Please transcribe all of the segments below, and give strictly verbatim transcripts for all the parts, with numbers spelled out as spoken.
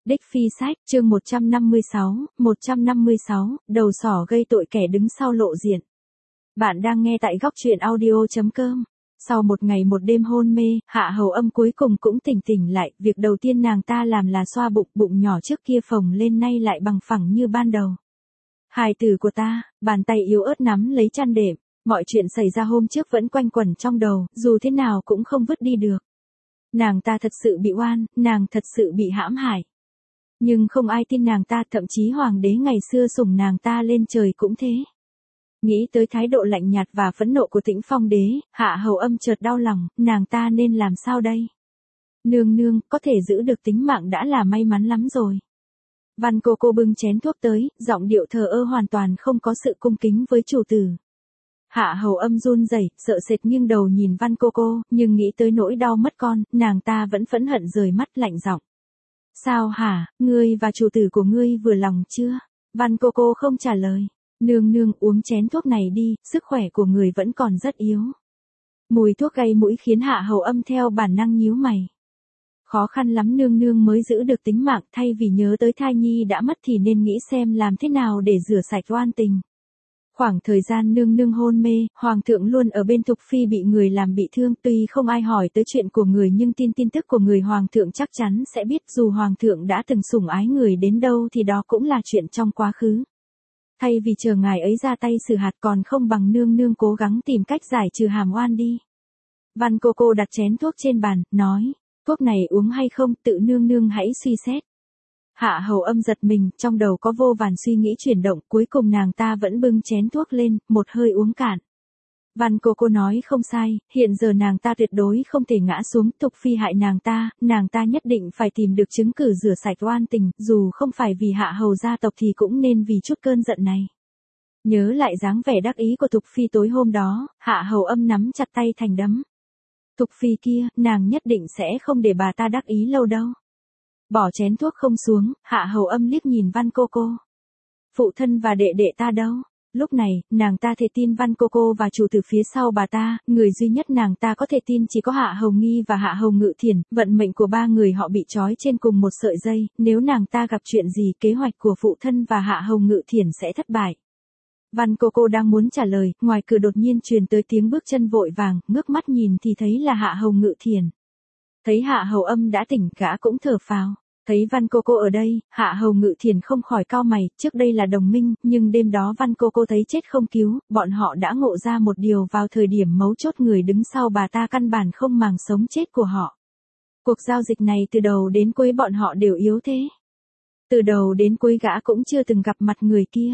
Đích Phi Sách, chương một trăm năm mươi sáu, một trăm năm mươi sáu, đầu sỏ gây tội kẻ đứng sau lộ diện. Bạn đang nghe tại góc truyện audio chấm com. Sau một ngày một đêm hôn mê, Hạ Hầu Âm cuối cùng cũng tỉnh tỉnh lại, việc đầu tiên nàng ta làm là xoa bụng, bụng nhỏ trước kia phồng lên nay lại bằng phẳng như ban đầu. Hài tử của ta, bàn tay yếu ớt nắm lấy chăn đệm, mọi chuyện xảy ra hôm trước vẫn quanh quẩn trong đầu, dù thế nào cũng không vứt đi được. Nàng ta thật sự bị oan, nàng thật sự bị hãm hại. Nhưng không ai tin nàng ta, thậm chí hoàng đế ngày xưa sủng nàng ta lên trời cũng thế. Nghĩ tới thái độ lạnh nhạt và phẫn nộ của Tĩnh Phong đế, Hạ Hầu Âm chợt đau lòng, nàng ta nên làm sao đây? Nương nương, có thể giữ được tính mạng đã là may mắn lắm rồi. Văn cô cô bưng chén thuốc tới, giọng điệu thờ ơ hoàn toàn không có sự cung kính với chủ tử. Hạ Hầu Âm run rẩy, sợ sệt nghiêng đầu nhìn Văn cô cô, nhưng nghĩ tới nỗi đau mất con, nàng ta vẫn phẫn hận rời mắt lạnh giọng. Sao hả, ngươi và chủ tử của ngươi vừa lòng chưa? Văn cô cô không trả lời. Nương nương uống chén thuốc này đi, sức khỏe của người vẫn còn rất yếu. Mùi thuốc gây mũi khiến Hạ Hầu Âm theo bản năng nhíu mày. Khó khăn lắm nương nương mới giữ được tính mạng, thay vì nhớ tới thai nhi đã mất thì nên nghĩ xem làm thế nào để rửa sạch oan tình. Khoảng thời gian nương nương hôn mê, hoàng thượng luôn ở bên Thục Phi bị người làm bị thương, tuy không ai hỏi tới chuyện của người nhưng tin tin tức của người hoàng thượng chắc chắn sẽ biết, dù hoàng thượng đã từng sủng ái người đến đâu thì đó cũng là chuyện trong quá khứ. Thay vì chờ ngài ấy ra tay xử hạt còn không bằng nương nương cố gắng tìm cách giải trừ hàm oan đi. Văn cô cô đặt chén thuốc trên bàn, nói, thuốc này uống hay không tự nương nương hãy suy xét. Hạ Hầu Âm giật mình, trong đầu có vô vàn suy nghĩ chuyển động, cuối cùng nàng ta vẫn bưng chén thuốc lên, một hơi uống cạn. Văn cô cô nói không sai, hiện giờ nàng ta tuyệt đối không thể ngã xuống, Thục Phi hại nàng ta, nàng ta nhất định phải tìm được chứng cứ rửa sạch oan tình, dù không phải vì Hạ Hầu gia tộc thì cũng nên vì chút cơn giận này. Nhớ lại dáng vẻ đắc ý của Thục Phi tối hôm đó, Hạ Hầu Âm nắm chặt tay thành đấm. Thục Phi kia, nàng nhất định sẽ không để bà ta đắc ý lâu đâu. Bỏ chén thuốc không xuống, Hạ Hầu Âm liếc nhìn Văn cô cô. Phụ thân và đệ đệ ta đâu? Lúc này, nàng ta thể tin Văn cô cô và chủ tử phía sau bà ta, người duy nhất nàng ta có thể tin chỉ có Hạ Hầu Nghi và Hạ Hầu Ngự Thiển, vận mệnh của ba người họ bị trói trên cùng một sợi dây, nếu nàng ta gặp chuyện gì kế hoạch của phụ thân và Hạ Hầu Ngự Thiển sẽ thất bại. Văn cô cô đang muốn trả lời, ngoài cửa đột nhiên truyền tới tiếng bước chân vội vàng, ngước mắt nhìn thì thấy là Hạ Hầu Ngự Thiển. Thấy Hạ Hầu Âm đã tỉnh, gã cũng thở phào. Thấy Văn cô cô ở đây, Hạ Hầu Ngự Thiển không khỏi cau mày, trước đây là đồng minh, nhưng đêm đó Văn cô cô thấy chết không cứu, bọn họ đã ngộ ra một điều vào thời điểm mấu chốt người đứng sau bà ta căn bản không màng sống chết của họ. Cuộc giao dịch này từ đầu đến cuối bọn họ đều yếu thế. Từ đầu đến cuối gã cũng chưa từng gặp mặt người kia.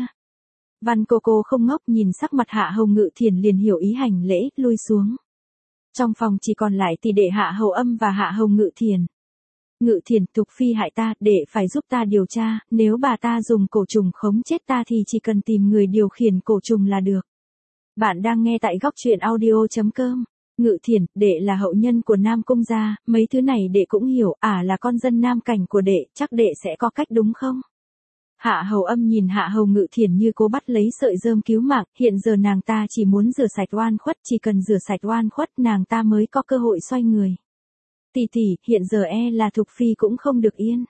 Văn cô cô không ngốc, nhìn sắc mặt Hạ Hầu Ngự Thiển liền hiểu ý, hành lễ, lui xuống. Trong phòng chỉ còn lại tỷ đệ Hạ Hầu Âm và Hạ Hầu Ngự Thiển. Ngự Thiển, Thục Phi hại ta, đệ phải giúp ta điều tra, nếu bà ta dùng cổ trùng khống chết ta thì chỉ cần tìm người điều khiển cổ trùng là được. Bạn đang nghe tại góc truyện audio chấm com. Ngự Thiển, đệ là hậu nhân của Nam Cung gia, mấy thứ này đệ cũng hiểu, à là con dân Nam Cảnh của đệ, chắc đệ sẽ có cách đúng không? Hạ Hầu Âm nhìn Hạ Hầu Ngự Thiển như cố bắt lấy sợi rơm cứu mạng, hiện giờ nàng ta chỉ muốn rửa sạch oan khuất, chỉ cần rửa sạch oan khuất nàng ta mới có cơ hội xoay người. Tỷ tỷ, hiện giờ e là Thục Phi cũng không được yên.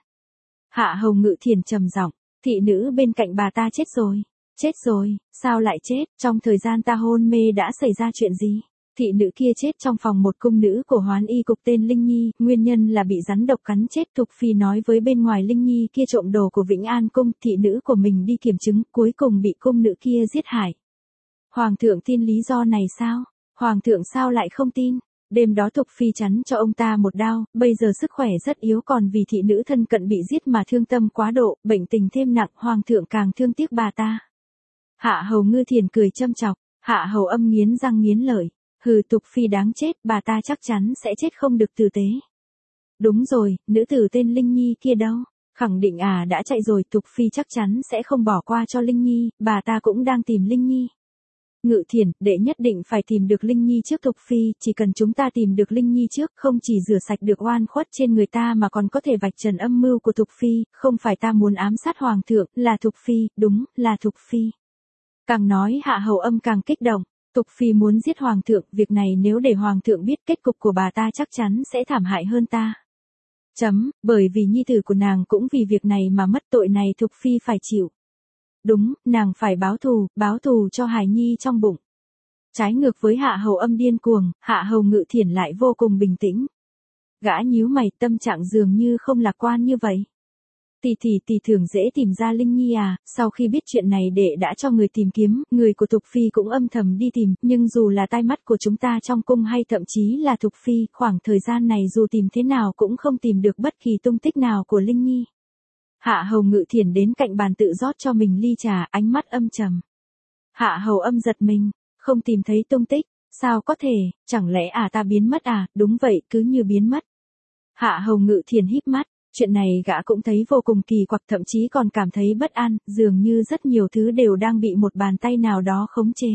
Hạ Hầu Ngự Thiển trầm giọng, thị nữ bên cạnh bà ta chết rồi. Chết rồi, sao lại chết, trong thời gian ta hôn mê đã xảy ra chuyện gì? Thị nữ kia chết trong phòng một cung nữ của Hoán Y cục tên Linh Nhi, nguyên nhân là bị rắn độc cắn chết. Thục Phi nói với bên ngoài Linh Nhi kia trộm đồ của Vĩnh An cung, thị nữ của mình đi kiểm chứng, cuối cùng bị cung nữ kia giết hại. Hoàng thượng tin lý do này sao? Hoàng thượng sao lại không tin? Đêm đó Thục Phi chắn cho ông ta một đao, bây giờ sức khỏe rất yếu còn vì thị nữ thân cận bị giết mà thương tâm quá độ, bệnh tình thêm nặng, hoàng thượng càng thương tiếc bà ta. Hạ Hầu Ngư Thiển cười châm chọc, Hạ Hầu Âm nghiến răng nghiến lợi, hừ, Thục Phi đáng chết, bà ta chắc chắn sẽ chết không được tử tế. Đúng rồi, nữ tử tên Linh Nhi kia đâu? Khẳng định à đã chạy rồi, Thục Phi chắc chắn sẽ không bỏ qua cho Linh Nhi, bà ta cũng đang tìm Linh Nhi. Ngự Thiển, đệ nhất định phải tìm được Linh Nhi trước Thục Phi, chỉ cần chúng ta tìm được Linh Nhi trước, không chỉ rửa sạch được oan khuất trên người ta mà còn có thể vạch trần âm mưu của Thục Phi, không phải ta muốn ám sát hoàng thượng, là Thục Phi, đúng, là Thục Phi. Càng nói Hạ Hầu Âm càng kích động, Thục Phi muốn giết hoàng thượng, việc này nếu để hoàng thượng biết kết cục của bà ta chắc chắn sẽ thảm hại hơn ta. Chấm, bởi vì nhi tử của nàng cũng vì việc này mà mất, tội này Thục Phi phải chịu. Đúng, nàng phải báo thù, báo thù cho hài nhi trong bụng. Trái ngược với Hạ Hầu Âm điên cuồng, Hạ Hầu Ngự Thiển lại vô cùng bình tĩnh. Gã nhíu mày, tâm trạng dường như không lạc quan như vậy. Tỷ tỷ tỷ thường dễ tìm ra Linh Nhi à, sau khi biết chuyện này đệ đã cho người tìm kiếm, người của Thục Phi cũng âm thầm đi tìm, nhưng dù là tai mắt của chúng ta trong cung hay thậm chí là Thục Phi, khoảng thời gian này dù tìm thế nào cũng không tìm được bất kỳ tung tích nào của Linh Nhi. Hạ Hầu Ngự Thiển đến cạnh bàn tự rót cho mình ly trà, ánh mắt âm trầm. Hạ Hầu Âm giật mình, không tìm thấy tung tích, sao có thể, chẳng lẽ à ta biến mất à, đúng vậy, cứ như biến mất. Hạ Hầu Ngự Thiển híp mắt. Chuyện này gã cũng thấy vô cùng kỳ quặc, thậm chí còn cảm thấy bất an, dường như rất nhiều thứ đều đang bị một bàn tay nào đó khống chế.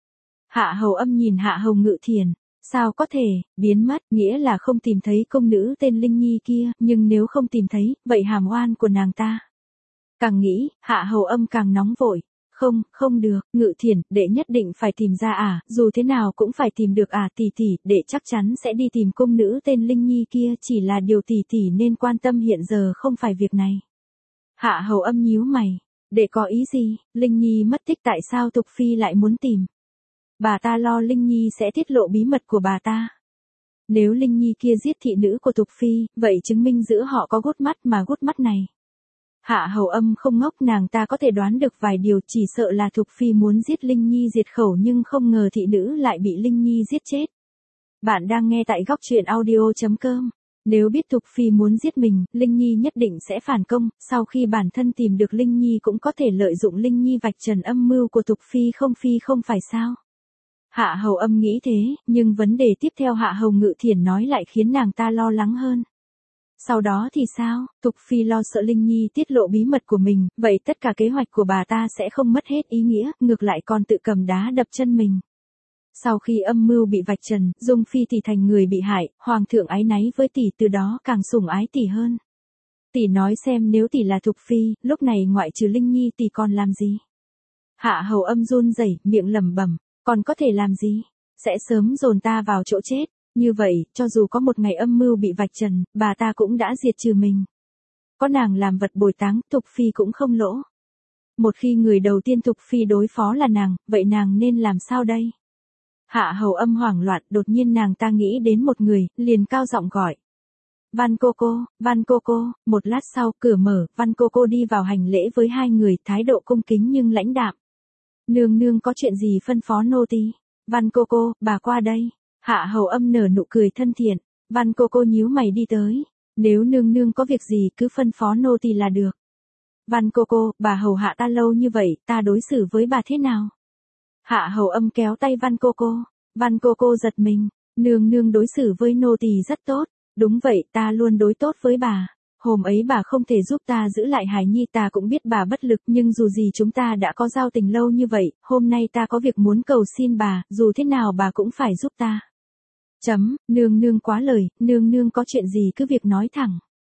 Hạ Hầu Âm nhìn Hạ Hầu Ngự Thiển, sao có thể, biến mất, nghĩa là không tìm thấy công nữ tên Linh Nhi kia, nhưng nếu không tìm thấy, vậy hàm oan của nàng ta. Càng nghĩ, Hạ Hầu Âm càng nóng vội. Không, không được, Ngự Thiển, đệ nhất định phải tìm ra à, dù thế nào cũng phải tìm được à, tỷ tỷ, đệ chắc chắn sẽ đi tìm công nữ tên Linh Nhi kia, chỉ là điều tỷ tỷ nên quan tâm hiện giờ không phải việc này. Hạ Hầu Âm nhíu mày, đệ có ý gì, Linh Nhi mất tích tại sao Thục Phi lại muốn tìm? Bà ta lo Linh Nhi sẽ tiết lộ bí mật của bà ta. Nếu Linh Nhi kia giết thị nữ của Thục Phi, vậy chứng minh giữa họ có gút mắt mà gút mắt này. Hạ Hầu Âm không ngốc, nàng ta có thể đoán được vài điều, chỉ sợ là Thục Phi muốn giết Linh Nhi diệt khẩu nhưng không ngờ thị nữ lại bị Linh Nhi giết chết. Bạn đang nghe tại góc truyện audio chấm com. Nếu biết Thục Phi muốn giết mình, Linh Nhi nhất định sẽ phản công, sau khi bản thân tìm được Linh Nhi cũng có thể lợi dụng Linh Nhi vạch trần âm mưu của Thục Phi không phi không phải sao. Hạ Hầu Âm nghĩ thế, nhưng vấn đề tiếp theo Hạ Hầu Ngự Thiển nói lại khiến nàng ta lo lắng hơn. Sau đó thì sao, Thục Phi lo sợ Linh Nhi tiết lộ bí mật của mình, vậy tất cả kế hoạch của bà ta sẽ không mất hết ý nghĩa, ngược lại còn tự cầm đá đập chân mình. Sau khi âm mưu bị vạch trần, Dung Phi thì thành người bị hại, Hoàng thượng áy náy với tỷ, từ đó càng sủng ái tỷ hơn. Tỷ nói xem, nếu tỷ là Thục Phi, lúc này ngoại trừ Linh Nhi tỷ còn làm gì? Hạ Hầu Âm run rẩy, miệng lẩm bẩm, còn có thể làm gì? Sẽ sớm dồn ta vào chỗ chết. Như vậy, cho dù có một ngày âm mưu bị vạch trần, bà ta cũng đã diệt trừ mình. Có nàng làm vật bồi táng, Thục Phi cũng không lỗ. Một khi người đầu tiên Thục Phi đối phó là nàng, vậy nàng nên làm sao đây? Hạ Hầu Âm hoảng loạn, đột nhiên nàng ta nghĩ đến một người, liền cao giọng gọi. Văn cô cô, Văn cô cô, một lát sau, cửa mở, Văn cô cô đi vào hành lễ với hai người, thái độ cung kính nhưng lãnh đạm. Nương nương có chuyện gì phân phó nô tỳ? Văn cô cô, bà qua đây. Hạ Hầu Âm nở nụ cười thân thiện, Văn cô cô nhíu mày đi tới, nếu nương nương có việc gì cứ phân phó nô tỳ là được. Văn cô cô, bà hầu hạ ta lâu như vậy, ta đối xử với bà thế nào? Hạ Hầu Âm kéo tay Văn cô cô, Văn cô cô giật mình, nương nương đối xử với nô tỳ rất tốt, đúng vậy, ta luôn đối tốt với bà. Hôm ấy bà không thể giúp ta giữ lại hài nhi, ta cũng biết bà bất lực, nhưng dù gì chúng ta đã có giao tình lâu như vậy, hôm nay ta có việc muốn cầu xin bà, dù thế nào bà cũng phải giúp ta. Chấm, nương nương quá lời, nương nương có chuyện gì cứ việc nói thẳng.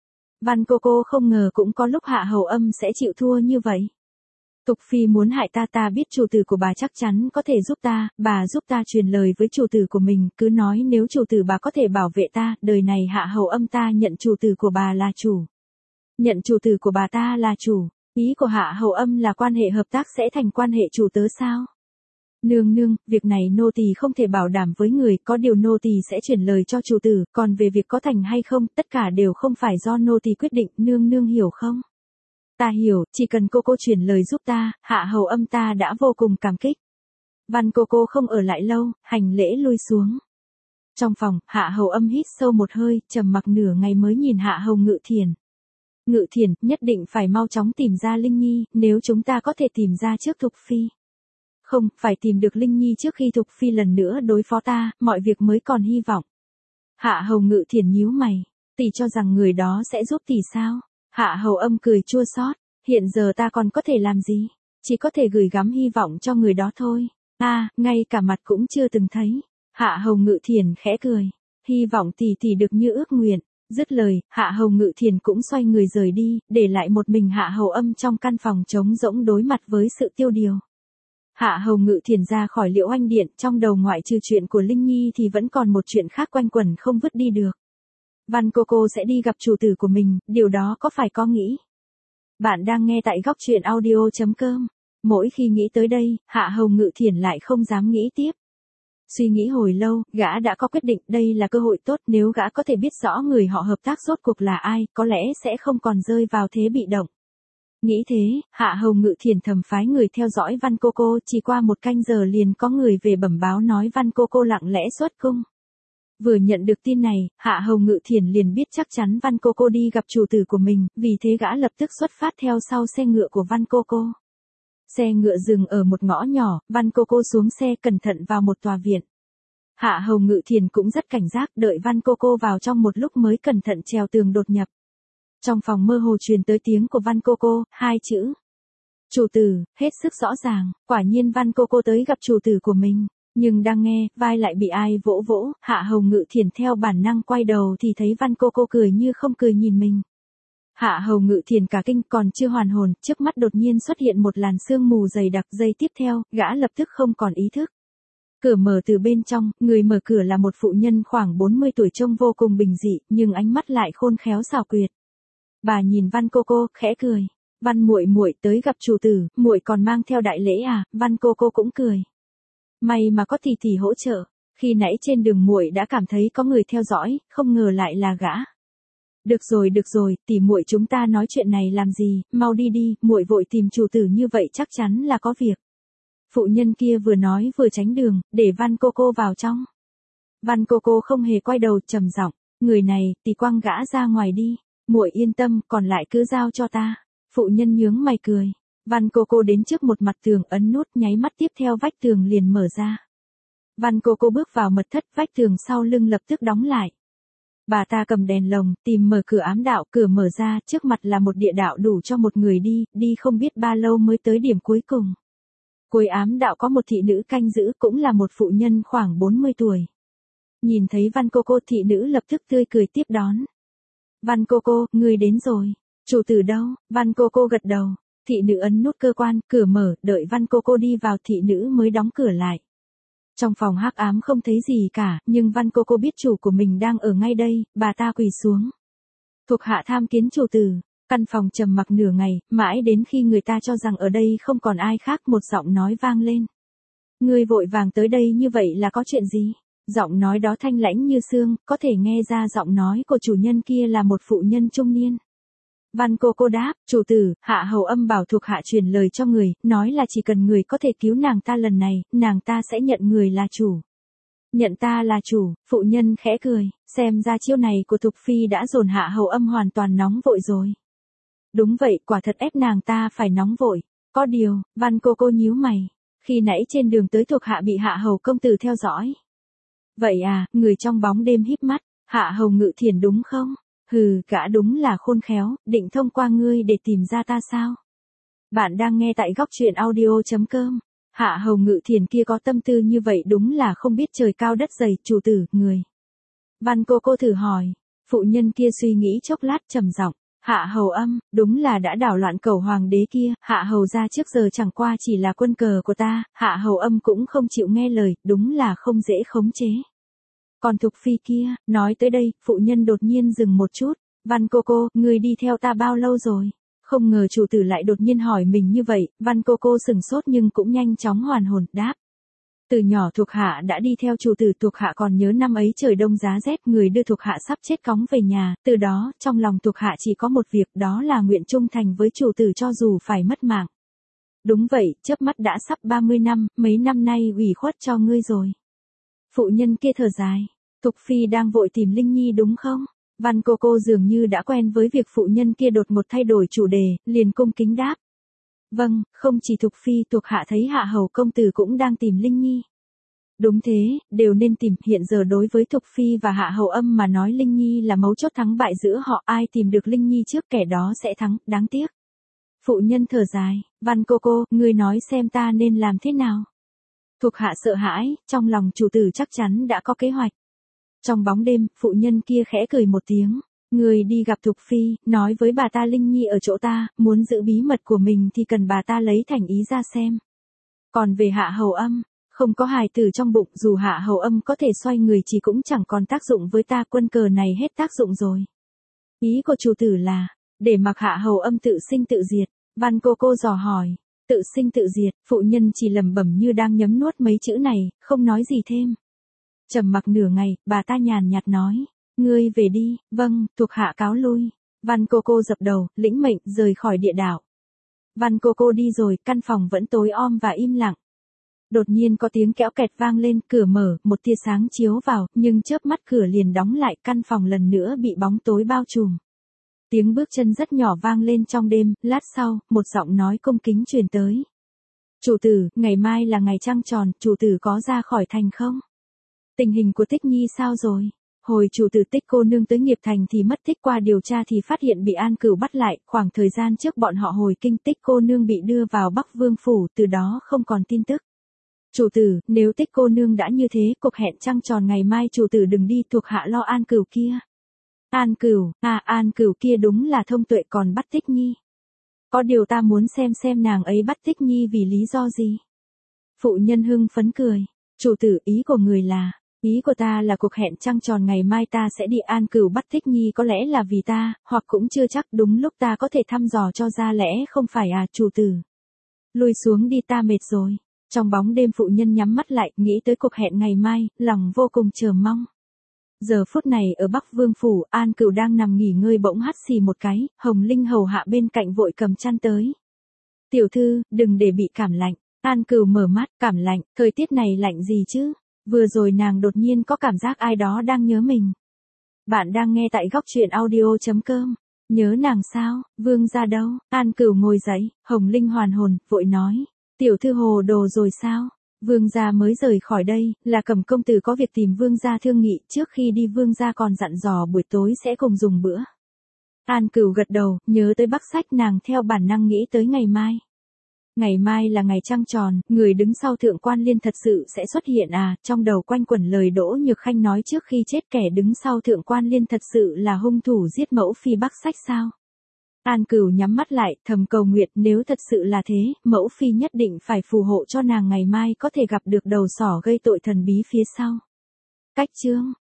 Văn cô cô không ngờ cũng có lúc Hạ Hầu Âm sẽ chịu thua như vậy. Thục Phi muốn hại ta, ta biết chủ tử của bà chắc chắn có thể giúp ta, bà giúp ta truyền lời với chủ tử của mình, cứ nói nếu chủ tử bà có thể bảo vệ ta, đời này Hạ Hầu Âm ta nhận chủ tử của bà là chủ. Nhận chủ tử của bà ta là chủ, ý của Hạ Hầu Âm là quan hệ hợp tác sẽ thành quan hệ chủ tớ sao? Nương nương, việc này nô tỳ không thể bảo đảm với người, có điều nô tỳ sẽ chuyển lời cho chủ tử, còn về việc có thành hay không, tất cả đều không phải do nô tỳ quyết định, nương nương hiểu không? Ta hiểu, chỉ cần cô cô chuyển lời giúp ta, Hạ Hầu Âm ta đã vô cùng cảm kích. Văn cô cô không ở lại lâu, hành lễ lui xuống. Trong phòng, Hạ Hầu Âm hít sâu một hơi, trầm mặc nửa ngày mới nhìn Hạ Hầu Ngự Thiển. Ngự Thiển, nhất định phải mau chóng tìm ra Linh Nhi, nếu chúng ta có thể tìm ra trước Thục Phi. Không, phải tìm được Linh Nhi trước khi Thục Phi lần nữa đối phó ta, mọi việc mới còn hy vọng. Hạ Hầu Ngự Thiển nhíu mày, tỷ cho rằng người đó sẽ giúp tỷ sao? Hạ Hầu Âm cười chua xót, hiện giờ ta còn có thể làm gì? Chỉ có thể gửi gắm hy vọng cho người đó thôi. A, à, ngay cả mặt cũng chưa từng thấy. Hạ Hầu Ngự Thiển khẽ cười, hy vọng tỷ tỷ được như ước nguyện. Dứt lời, Hạ Hầu Ngự Thiển cũng xoay người rời đi, để lại một mình Hạ Hầu Âm trong căn phòng trống rỗng đối mặt với sự tiêu điều. Hạ Hầu Ngự Thiển ra khỏi Liễu Anh Điện, trong đầu ngoại trừ chuyện của Linh Nhi thì vẫn còn một chuyện khác quanh quẩn không vứt đi được. Văn cô cô sẽ đi gặp chủ tử của mình, điều đó có phải có nghĩ? Bạn đang nghe tại góc truyện audio.com. Mỗi khi nghĩ tới đây, Hạ Hầu Ngự Thiển lại không dám nghĩ tiếp. Suy nghĩ hồi lâu, gã đã có quyết định đây là cơ hội tốt, nếu gã có thể biết rõ người họ hợp tác rốt cuộc là ai, có lẽ sẽ không còn rơi vào thế bị động. Nghĩ thế, Hạ Hầu Ngự Thiển thầm phái người theo dõi Văn cô cô, chỉ qua một canh giờ liền có người về bẩm báo nói Văn cô cô lặng lẽ xuất cung. Vừa nhận được tin này, Hạ Hầu Ngự Thiển liền biết chắc chắn Văn cô cô đi gặp chủ tử của mình, vì thế gã lập tức xuất phát theo sau xe ngựa của Văn cô cô. Xe ngựa dừng ở một ngõ nhỏ, Văn cô cô xuống xe cẩn thận vào một tòa viện. Hạ Hầu Ngự Thiển cũng rất cảnh giác, đợi Văn cô cô vào trong một lúc mới cẩn thận trèo tường đột nhập. Trong phòng mơ hồ truyền tới tiếng của Văn cô cô, hai chữ. Chủ tử, hết sức rõ ràng, quả nhiên Văn cô cô tới gặp chủ tử của mình. Nhưng đang nghe, vai lại bị ai vỗ vỗ, Hạ Hầu Ngự Thiển theo bản năng quay đầu thì thấy Văn cô cô cười như không cười nhìn mình. Hạ Hầu Ngự Thiển cả kinh còn chưa hoàn hồn, trước mắt đột nhiên xuất hiện một làn sương mù dày đặc, giây tiếp theo, gã lập tức không còn ý thức. Cửa mở từ bên trong, người mở cửa là một phụ nhân khoảng bốn mươi tuổi trông vô cùng bình dị, nhưng ánh mắt lại khôn khéo xảo quyệt. Bà nhìn Văn cô cô, khẽ cười. Văn muội muội tới gặp chủ tử, muội còn mang theo đại lễ à? Văn cô cô cũng cười. May mà có tỷ tỷ hỗ trợ, khi nãy trên đường muội đã cảm thấy có người theo dõi, không ngờ lại là gã. Được rồi được rồi, tỷ muội chúng ta nói chuyện này làm gì, mau đi đi, muội vội tìm chủ tử như vậy chắc chắn là có việc. Phụ nhân kia vừa nói vừa tránh đường, để Văn cô cô vào trong. Văn cô cô không hề quay đầu, trầm giọng, người này, tỷ quăng gã ra ngoài đi, muội yên tâm, còn lại cứ giao cho ta. Phụ nhân nhướng mày cười. Văn cô cô đến trước một mặt tường ấn nút, nháy mắt tiếp theo vách tường liền mở ra. Văn cô cô bước vào mật thất, vách tường sau lưng lập tức đóng lại. Bà ta cầm đèn lồng, tìm mở cửa ám đạo, cửa mở ra, trước mặt là một địa đạo đủ cho một người đi, đi không biết bao lâu mới tới điểm cuối cùng. Cuối ám đạo có một thị nữ canh giữ, cũng là một phụ nhân khoảng bốn mươi tuổi. Nhìn thấy Văn cô cô, thị nữ lập tức tươi cười tiếp đón. Văn cô cô, người đến rồi. Chủ tử đâu? Văn cô cô gật đầu. Thị nữ ấn nút cơ quan, cửa mở, đợi Văn cô cô đi vào thị nữ mới đóng cửa lại. Trong phòng hắc ám không thấy gì cả, nhưng Văn cô cô biết chủ của mình đang ở ngay đây, bà ta quỳ xuống. Thuộc hạ tham kiến chủ tử. Căn phòng trầm mặc nửa ngày, mãi đến khi người ta cho rằng ở đây không còn ai khác, một giọng nói vang lên. Ngươi vội vàng tới đây như vậy là có chuyện gì? Giọng nói đó thanh lãnh như sương, có thể nghe ra giọng nói của chủ nhân kia là một phụ nhân trung niên. Văn cô cô đáp, chủ tử, Hạ Hầu Âm bảo thuộc hạ truyền lời cho người, nói là chỉ cần người có thể cứu nàng ta lần này, nàng ta sẽ nhận người là chủ. Nhận ta là chủ, phụ nhân khẽ cười, xem ra chiêu này của Thục Phi đã dồn Hạ Hầu Âm hoàn toàn nóng vội rồi. Đúng vậy, quả thật ép nàng ta phải nóng vội. Có điều, Văn cô cô nhíu mày, khi nãy trên đường tới thuộc hạ bị Hạ Hầu công tử theo dõi. Vậy à, người trong bóng đêm híp mắt, Hạ Hầu Ngự Thiển đúng không? Hừ, gã đúng là khôn khéo, định thông qua ngươi để tìm ra ta sao? Bạn đang nghe tại góc truyện audio.com. Hạ Hầu Ngự Thiển kia có tâm tư như vậy đúng là không biết trời cao đất dày, chủ tử, người. Văn cô cô thử hỏi, phụ nhân kia suy nghĩ chốc lát trầm giọng, Hạ Hầu Âm, đúng là đã đảo loạn cẩu hoàng đế kia, Hạ Hầu gia trước giờ chẳng qua chỉ là quân cờ của ta, Hạ Hầu Âm cũng không chịu nghe lời, đúng là không dễ khống chế. Còn Thục Phi kia, nói tới đây, phụ nhân đột nhiên dừng một chút, Văn cô cô, người đi theo ta bao lâu rồi? Không ngờ chủ tử lại đột nhiên hỏi mình như vậy, Văn cô cô sừng sốt nhưng cũng nhanh chóng hoàn hồn, đáp. Từ nhỏ thuộc hạ đã đi theo chủ tử, thuộc hạ còn nhớ năm ấy trời đông giá rét, người đưa thuộc hạ sắp chết cóng về nhà, từ đó, trong lòng thuộc hạ chỉ có một việc, đó là nguyện trung thành với chủ tử cho dù phải mất mạng. Đúng vậy, chớp mắt đã sắp ba mươi năm, mấy năm nay ủy khuất cho ngươi rồi. Phụ nhân kia thở dài, Thục Phi đang vội tìm Linh Nhi đúng không? Văn cô cô dường như đã quen với việc phụ nhân kia đột ngột thay đổi chủ đề, liền cung kính đáp. Vâng, không chỉ Thục Phi, thuộc hạ thấy Hạ Hầu công tử cũng đang tìm Linh Nhi. Đúng thế, đều nên tìm, hiện giờ đối với Thục Phi và Hạ Hầu Âm mà nói Linh Nhi là mấu chốt thắng bại giữa họ, ai tìm được Linh Nhi trước kẻ đó sẽ thắng, đáng tiếc. Phụ nhân thở dài, Văn cô cô, ngươi nói xem ta nên làm thế nào? Thuộc hạ sợ hãi, trong lòng chủ tử chắc chắn đã có kế hoạch. Trong bóng đêm, phụ nhân kia khẽ cười một tiếng. Người đi gặp Thục Phi, nói với bà ta Linh Nhi ở chỗ ta, muốn giữ bí mật của mình thì cần bà ta lấy thành ý ra xem. Còn về Hạ Hầu Âm, Không có hài tử trong bụng, dù hạ hầu âm có thể xoay người chỉ cũng chẳng còn tác dụng với ta, quân cờ này hết tác dụng rồi. Ý của chủ tử là, để mặc hạ hầu âm tự sinh tự diệt. Văn cô cô dò hỏi, tự sinh tự diệt, phụ nhân chỉ lẩm bẩm như đang nhấm nuốt mấy chữ này, không nói gì thêm. Trầm mặc nửa ngày, bà ta nhàn nhạt nói, ngươi về đi, vâng, thuộc hạ cáo lui. Văn cô cô dập đầu, lĩnh mệnh, rời khỏi địa đạo. Văn cô cô đi rồi, căn phòng vẫn tối om và im lặng. Đột nhiên có tiếng kéo kẹt vang lên, cửa mở, một tia sáng chiếu vào, nhưng chớp mắt cửa liền đóng lại, căn phòng lần nữa bị bóng tối bao trùm. Tiếng bước chân rất nhỏ vang lên trong đêm, lát sau, một giọng nói cung kính truyền tới. Chủ tử, ngày mai là ngày trăng tròn, chủ tử có ra khỏi thành không? Tình hình của Tích Nhi sao rồi? Hồi chủ tử Tích cô nương tới Nghiệp Thành thì mất tích, qua điều tra thì phát hiện bị An Cửu bắt lại, khoảng thời gian trước bọn họ hồi kinh, Tích cô nương bị đưa vào Bắc Vương phủ, từ đó không còn tin tức. Chủ tử, nếu Tích cô nương đã như thế, cuộc hẹn trăng tròn ngày mai chủ tử đừng đi, thuộc hạ lo An Cửu kia. An Cửu, à An Cửu kia đúng là thông tuệ, còn bắt Tích Nhi. Có điều ta muốn xem xem nàng ấy bắt Tích Nhi vì lý do gì. Phụ nhân hưng phấn cười, chủ tử, ý của người là, ý của ta là cuộc hẹn trăng tròn ngày mai ta sẽ đi, An Cửu bắt Tích Nhi có lẽ là vì ta, hoặc cũng chưa chắc, đúng lúc ta có thể thăm dò cho ra lẽ không phải à chủ tử. Lùi xuống đi, ta mệt rồi. Trong bóng đêm phụ nhân nhắm mắt lại, nghĩ tới cuộc hẹn ngày mai, lòng vô cùng chờ mong. Giờ phút này ở Bắc Vương phủ, An Cửu đang nằm nghỉ ngơi, bỗng hắt xì một cái, Hồng Linh hầu hạ bên cạnh vội cầm chăn tới. Tiểu thư, đừng để bị cảm lạnh. An Cửu mở mắt, cảm lạnh, thời tiết này lạnh gì chứ? Vừa rồi nàng đột nhiên có cảm giác ai đó đang nhớ mình. Bạn đang nghe tại góc truyện audio chấm com. Nhớ nàng sao, vương gia đâu? An Cửu ngồi dậy, Hồng Linh hoàn hồn, vội nói. Tiểu thư hồ đồ rồi sao? Vương gia mới rời khỏi đây, là Cẩm công tử có việc tìm vương gia thương nghị, trước khi đi vương gia còn dặn dò buổi tối sẽ cùng dùng bữa. An Cửu gật đầu, nhớ tới Bắc Sách, nàng theo bản năng nghĩ tới ngày mai. Ngày mai là ngày trăng tròn, người đứng sau Thượng Quan Liên thật sự sẽ xuất hiện à, trong đầu quanh quẩn lời Đỗ Nhược Khanh nói trước khi chết, kẻ đứng sau Thượng Quan Liên thật sự là hung thủ giết mẫu phi Bắc Sách sao? An Cửu nhắm mắt lại, thầm cầu nguyện, nếu thật sự là thế, mẫu phi nhất định phải phù hộ cho nàng ngày mai có thể gặp được đầu sỏ gây tội thần bí phía sau. Cách chương